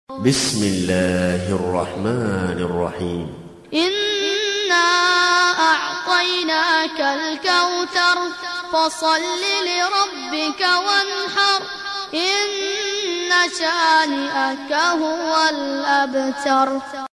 بسم الله الرحمن الرحيم. إنا أعطيناك الكوثر فصل لربك وانحر إن شانئك هو الأبتر.